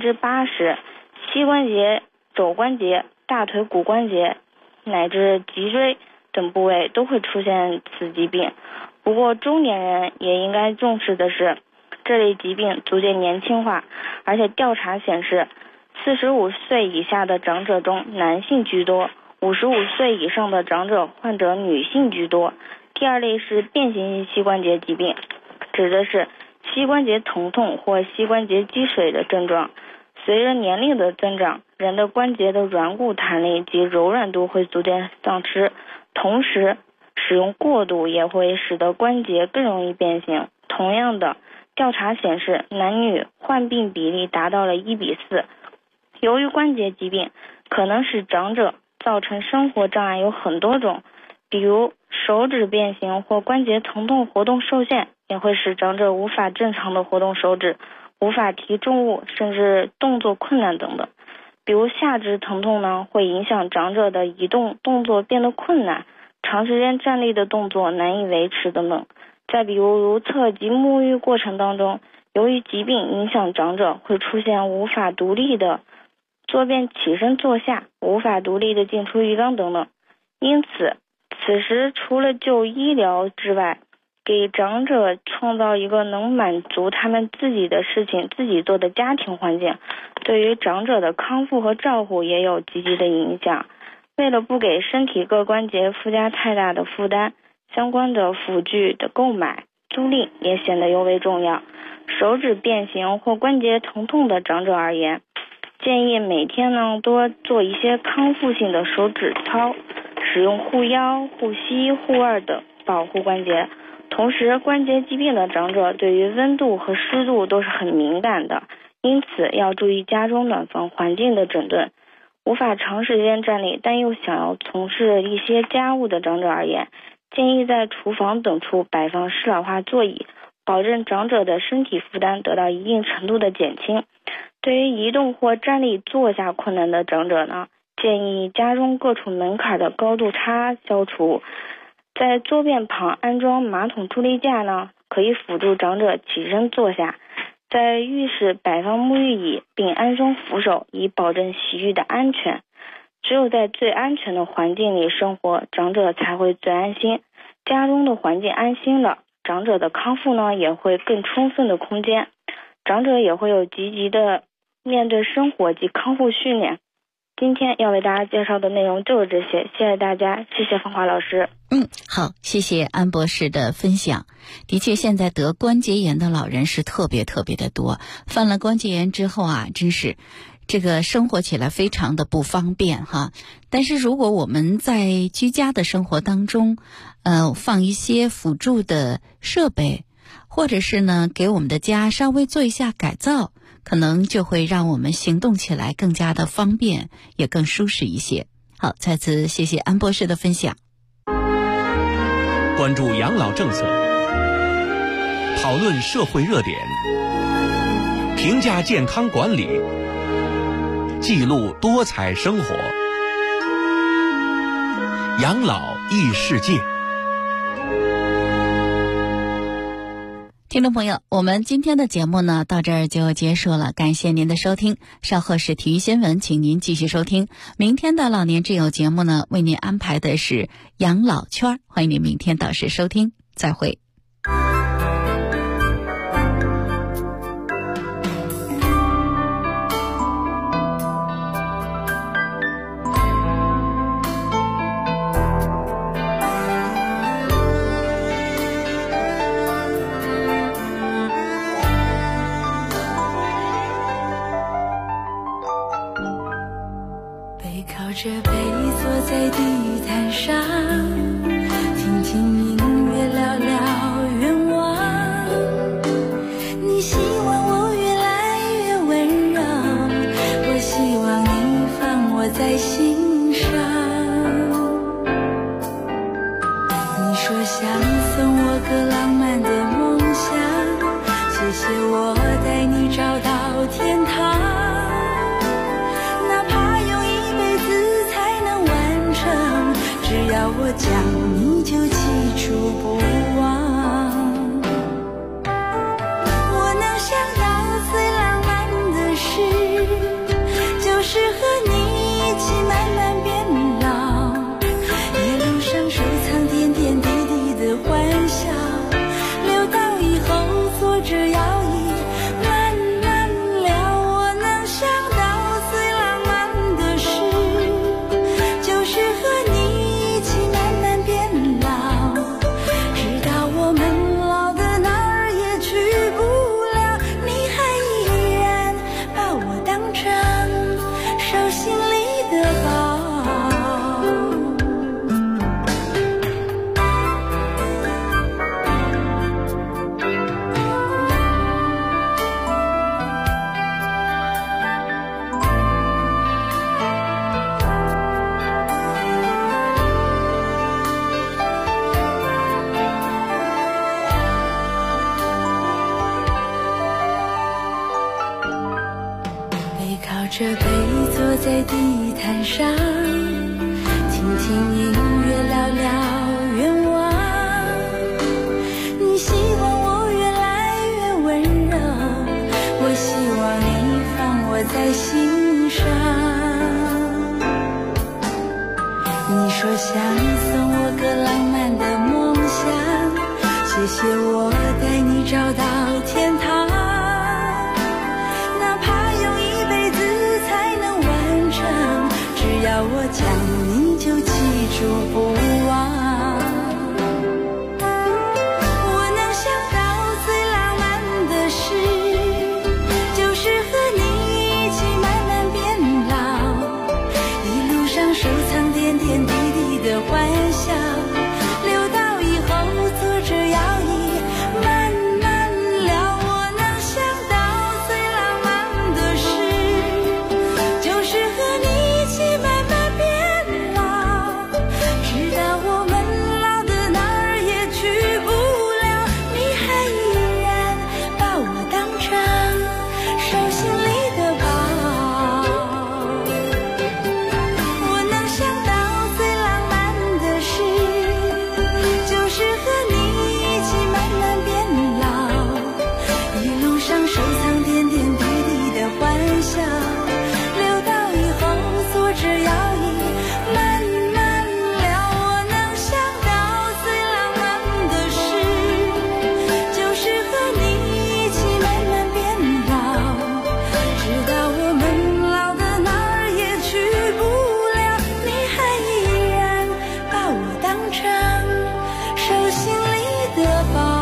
80%，膝关节、肘关节、大腿骨关节乃至脊椎等部位都会出现此疾病。 不过中年人也应该重视的是，这类疾病逐渐年轻化，而且调查显示45岁以下的长者中男性居多，55岁以上的长者患者女性居多。第二类是变形性膝关节疾病，指的是膝关节疼痛或膝关节积水的症状。随着年龄的增长，人的关节的软骨弹力及柔软度会逐渐丧失，同时使用过度也会使得关节更容易变形。同样的，调查显示男女患病比例达到了1:4。由于关节疾病可能使长者造成生活障碍有很多种，比如手指变形或关节疼痛活动受限，也会使长者无法正常的活动手指，无法提重物，甚至动作困难等等。比如下肢疼痛呢，会影响长者的移动动作变得困难，长时间站立的动作难以维持等等。再比如厕及沐浴过程当中，由于疾病影响长者会出现无法独立的坐便起身坐下，无法独立的进出浴缸等等。因此此时除了就医疗之外，给长者创造一个能满足他们自己的事情自己做的家庭环境，对于长者的康复和照顾也有积极的影响。为了不给身体各关节附加太大的负担，相关的辅具的购买租赁也显得尤为重要。手指变形或关节疼痛的长者而言，建议每天呢多做一些康复性的手指操，使用护腰、护膝、护腕等保护关节。同时，关节疾病的长者对于温度和湿度都是很敏感的，因此要注意家中暖房环境的整顿。无法长时间站立但又想要从事一些家务的长者而言，建议在厨房等处摆放适老化座椅，保证长者的身体负担得到一定程度的减轻。对于移动或站立坐下困难的长者呢，建议家中各处门槛的高度差消除。在坐便旁安装马桶助力架呢，可以辅助长者起身坐下。在浴室摆放沐浴椅并安装扶手，以保证洗浴的安全。只有在最安全的环境里生活，长者才会最安心。家中的环境安心了，长者的康复呢也会更充分的空间，长者也会有积极的面对生活及康复训练。今天要为大家介绍的内容就是这些，谢谢大家，谢谢芳华老师。 好，谢谢安博士的分享。的确，现在得关节炎的老人是特别的多，犯了关节炎之后啊，真是这个生活起来非常的不方便哈。但是如果我们在居家的生活当中，放一些辅助的设备，或者是呢给我们的家稍微做一下改造，可能就会让我们行动起来更加的方便，也更舒适一些。好，再次谢谢安博士的分享。 关注养老政策，讨论社会热点，评价健康管理，记录多彩生活，养老异世界。 听众朋友，我们今天的节目呢到这儿就结束了，感谢您的收听。稍后是体育新闻，请您继续收听。明天的老年之友节目呢，为您安排的是养老圈，欢迎您明天到时收听，再会。 靠着背坐在地毯上，听听音乐，聊聊愿望。你希望我越来越温柔，我希望你放我在心上。你说想送我个浪漫的梦想，谢谢我带你找到天堂。只要我讲，你就记住不忘。我能想到最浪漫的事，就是和你一起慢慢变老，一路上收藏点点滴滴的欢笑。 靠着背坐在地毯上，听听音乐，聊聊愿望。你希望我越来越温柔，我希望你放我在心上。你说想送我个浪漫的梦想，谢谢我带你找到天堂。只要我讲，你就记住不忘。我能想到最浪漫的事，就是和你一起慢慢变老，一路上收藏点点滴滴的欢笑，留到以后坐着摇椅慢慢聊。我能想到最浪漫的事，就是和你慢慢变老，直到我们老的哪儿也去不了，你还依然把我当成手心里的宝。我能想到最浪漫的事，就是和你一起慢慢变老，一路上收藏点点滴滴的欢笑，留到以后坐着摇椅慢慢聊。我能想到最浪漫的事，就是和你一起慢慢变老，直到我们老的哪儿也去不了，你还依然把我当成手心里的宝。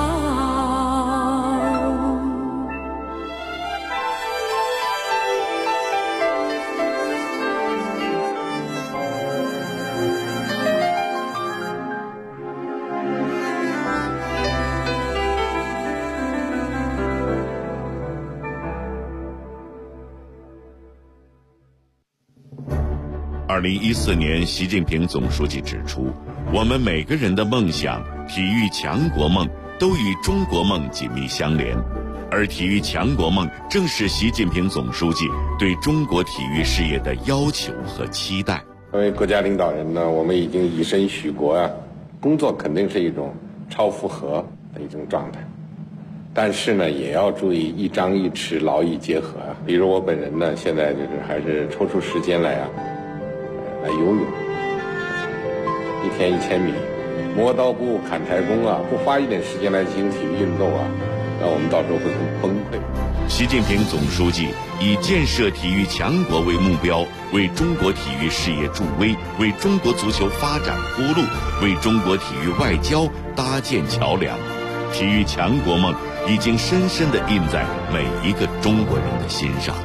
2014年，习近平总书记指出，我们每个人的梦想、体育强国梦都与中国梦紧密相连，而体育强国梦正是习近平总书记对中国体育事业的要求和期待。 作为国家领导人呢，我们已经以身许国啊，工作肯定是一种超负荷的一种状态，但是呢，也要注意一张一弛，劳逸结合啊。比如我本人呢，现在就是还是抽出时间来游泳，一天1000米，磨刀不误砍柴工啊，不花一点时间来进行体育运动啊，那我们到时候会很崩溃。 习近平总书记以建设体育强国为目标，为中国体育事业助威，为中国足球发展铺路，为中国体育外交搭建桥梁。体育强国梦已经深深地印在每一个中国人的心上。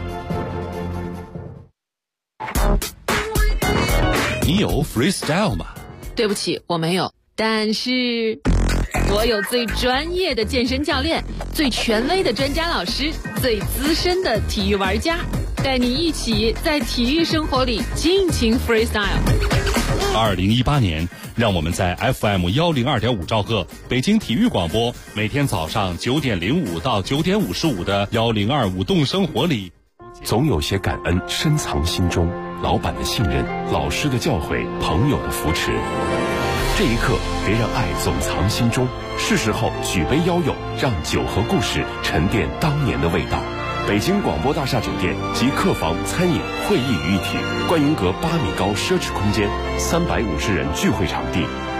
你有 freestyle 吗？ 对不起，我没有，但是我有最专业的健身教练，最权威的专家老师，最资深的体育玩家，带你一起在体育生活里尽情 freestyle。 2018年，让我们在 FM 102.5兆赫北京体育广播，每天早上9点05到9点55的102舞动生活里， 总有些感恩深藏心中，老板的信任，老师的教诲，朋友的扶持。这一刻，别让爱总藏心中，是时候举杯邀友，让酒和故事沉淀当年的味道。北京广播大厦酒店集客房、餐饮、会议于一体，观云阁8米高奢侈空间，350人聚会场地。